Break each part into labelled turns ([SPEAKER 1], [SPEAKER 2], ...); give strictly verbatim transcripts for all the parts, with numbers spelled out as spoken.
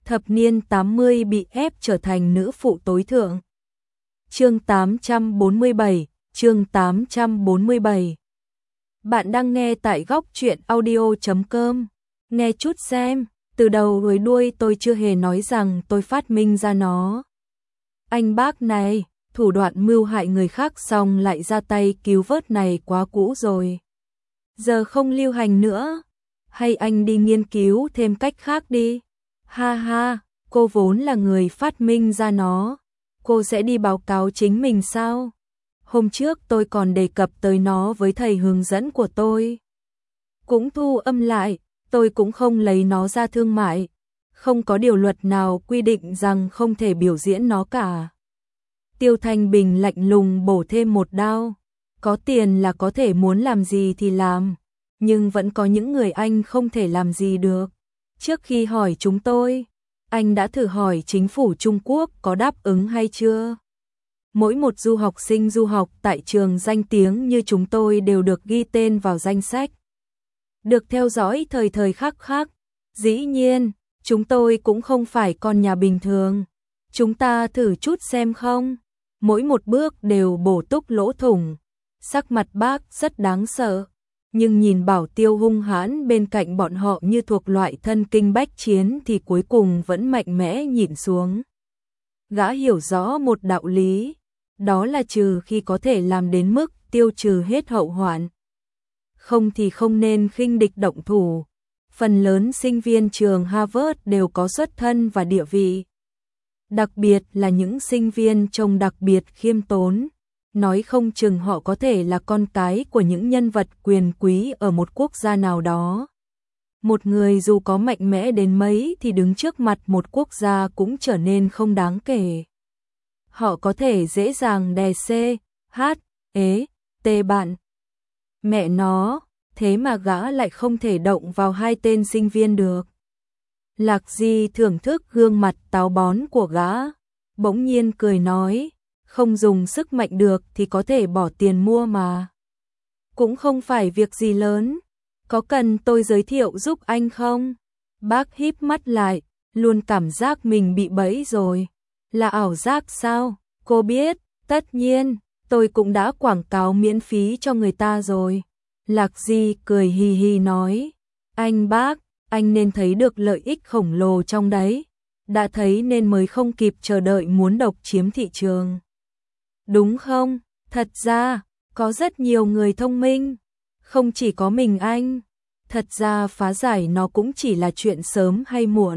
[SPEAKER 1] thập niên tám mươi bị ép trở thành nữ phụ tối thượng. Chương tám trăm bốn mươi bảy, chương tám trăm bốn mươi bảy. Bạn đang nghe tại góc truyện audio chấm com. Nghe chút xem, từ đầu tới đuôi tôi chưa hề nói rằng tôi phát minh ra nó. Anh bác này, thủ đoạn mưu hại người khác xong lại ra tay cứu vớt này quá cũ rồi. Giờ không lưu hành nữa. Hay anh đi nghiên cứu thêm cách khác đi. Ha ha, cô vốn là người phát minh ra nó. Cô sẽ đi báo cáo chính mình sao? Hôm trước tôi còn đề cập tới nó với thầy hướng dẫn của tôi. Cũng thu âm lại, tôi cũng không lấy nó ra thương mại. Không có điều luật nào quy định rằng không thể biểu diễn nó cả. Tiêu Thanh Bình lạnh lùng bổ thêm một đao. Có tiền là có thể muốn làm gì thì làm. Nhưng vẫn có những người anh không thể làm gì được. Trước khi hỏi chúng tôi, anh đã thử hỏi chính phủ Trung Quốc có đáp ứng hay chưa? Mỗi một du học sinh du học tại trường danh tiếng như chúng tôi đều được ghi tên vào danh sách. Được theo dõi thời thời khắc khắc. Dĩ nhiên, chúng tôi cũng không phải con nhà bình thường. Chúng ta thử chút xem không? Mỗi một bước đều bổ túc lỗ thủng. Sắc mặt bác rất đáng sợ. Nhưng nhìn Bảo Tiêu hung hãn bên cạnh bọn họ như thuộc loại thân kinh bách chiến thì cuối cùng vẫn mạnh mẽ nhìn xuống. Gã hiểu rõ một đạo lý, đó là trừ khi có thể làm đến mức tiêu trừ hết hậu hoạn. Không thì không nên khinh địch động thủ. Phần lớn sinh viên trường Harvard đều có xuất thân và địa vị. Đặc biệt là những sinh viên trông đặc biệt khiêm tốn. Nói không chừng họ có thể là con cái của những nhân vật quyền quý ở một quốc gia nào đó. Một người dù có mạnh mẽ đến mấy thì đứng trước mặt một quốc gia cũng trở nên không đáng kể. Họ có thể dễ dàng đè C, H, ế, T bạn. Mẹ nó, thế mà gã lại không thể động vào hai tên sinh viên được. Lạc Di thưởng thức gương mặt táo bón của gã, bỗng nhiên cười nói. Không dùng sức mạnh được thì có thể bỏ tiền mua mà. Cũng không phải việc gì lớn. Có cần tôi giới thiệu giúp anh không? Bác híp mắt lại, luôn cảm giác mình bị bẫy rồi. Là ảo giác sao? Cô biết, tất nhiên, tôi cũng đã quảng cáo miễn phí cho người ta rồi. Lạc Di cười hì hì nói. Anh bác, anh nên thấy được lợi ích khổng lồ trong đấy. Đã thấy nên mới không kịp chờ đợi muốn độc chiếm thị trường. Đúng không? Thật ra, có rất nhiều người thông minh. Không chỉ có mình anh. Thật ra phá giải nó cũng chỉ là chuyện sớm hay muộn.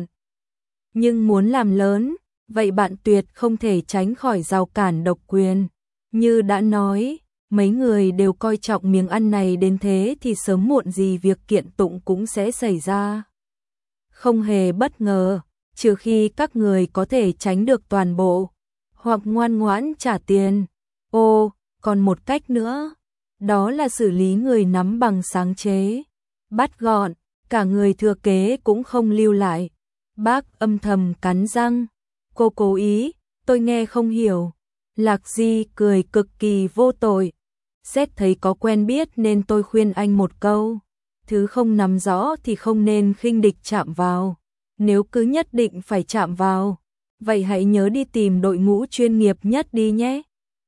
[SPEAKER 1] Nhưng muốn làm lớn, vậy bạn tuyệt không thể tránh khỏi rào cản độc quyền. Như đã nói, mấy người đều coi trọng miếng ăn này đến thế thì sớm muộn gì việc kiện tụng cũng sẽ xảy ra. Không hề bất ngờ, trừ khi các người có thể tránh được toàn bộ. Hoặc ngoan ngoãn trả tiền. Ô, còn một cách nữa, đó là xử lý người nắm bằng sáng chế. Bắt gọn, cả người thừa kế cũng không lưu lại. Bác âm thầm cắn răng. Cô cố ý, tôi nghe không hiểu. Lạc Di cười cực kỳ vô tội. Xét thấy có quen biết nên tôi khuyên anh một câu. Thứ không nắm rõ thì không nên khinh địch chạm vào. Nếu cứ nhất định phải chạm vào, vậy hãy nhớ đi tìm đội ngũ chuyên nghiệp nhất đi nhé.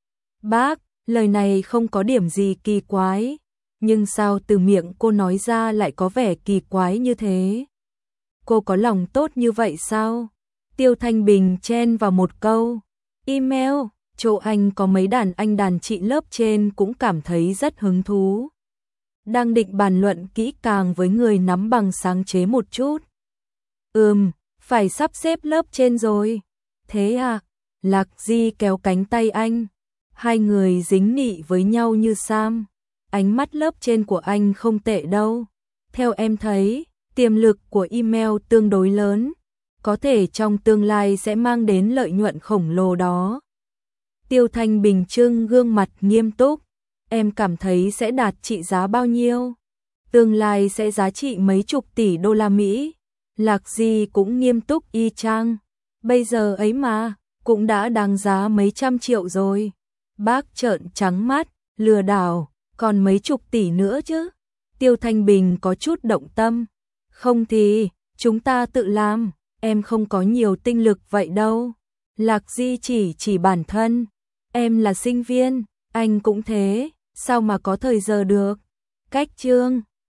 [SPEAKER 1] Bác, lời này không có điểm gì kỳ quái, nhưng sao từ miệng cô nói ra lại có vẻ kỳ quái như thế? Cô có lòng tốt như vậy sao? Tiêu Thanh Bình chen vào một câu. Email, chỗ anh có mấy đàn anh đàn chị lớp trên cũng cảm thấy rất hứng thú. Đang định bàn luận kỹ càng với người nắm bằng sáng chế một chút. Ừm, phải sắp xếp lớp trên rồi. Thế à? Lạc Di kéo cánh tay anh. Hai người dính nị với nhau như Sam. Ánh mắt lớp trên của anh không tệ đâu. Theo em thấy, tiềm lực của email tương đối lớn. Có thể trong tương lai sẽ mang đến lợi nhuận khổng lồ đó. Tiêu Thanh Bình trưng gương mặt nghiêm túc. Em cảm thấy sẽ đạt trị giá bao nhiêu? Tương lai sẽ giá trị mấy chục tỷ đô la Mỹ. Lạc Di cũng nghiêm túc y chang. Bây giờ ấy mà, cũng đã đáng giá mấy trăm triệu rồi. Bác trợn trắng mắt, lừa đảo, còn mấy chục tỷ nữa chứ. Tiêu Thanh Bình có chút động tâm. Không thì, chúng ta tự làm. em không có nhiều tinh lực vậy đâu. Lạc Di chỉ chỉ bản thân, em là sinh viên, anh cũng thế, sao mà có thời giờ được. Cách chương